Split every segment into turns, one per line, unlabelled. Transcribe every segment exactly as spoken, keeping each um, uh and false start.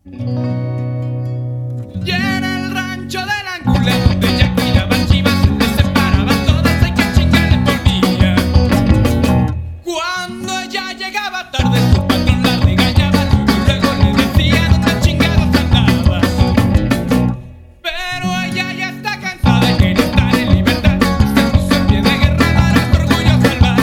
Y en el rancho del Angula, donde ella cuidaba chivas, les separaban todas, hay que chingarle por día. Cuando ella llegaba tarde, su patrón la regañaba, luego, luego le decía dónde chingados andaba. Pero ella ya está cansada y quiere estar en libertad, se puso en pie de guerra para su orgullo salvar.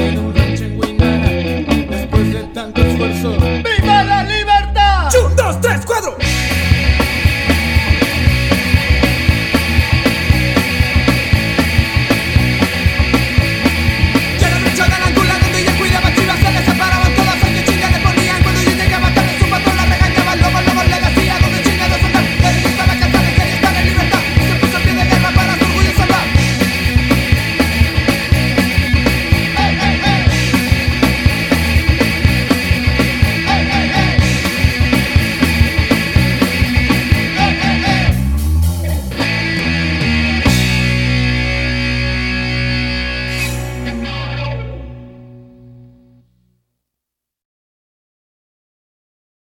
¡Viva la libertad!
¡Un, dos, tres!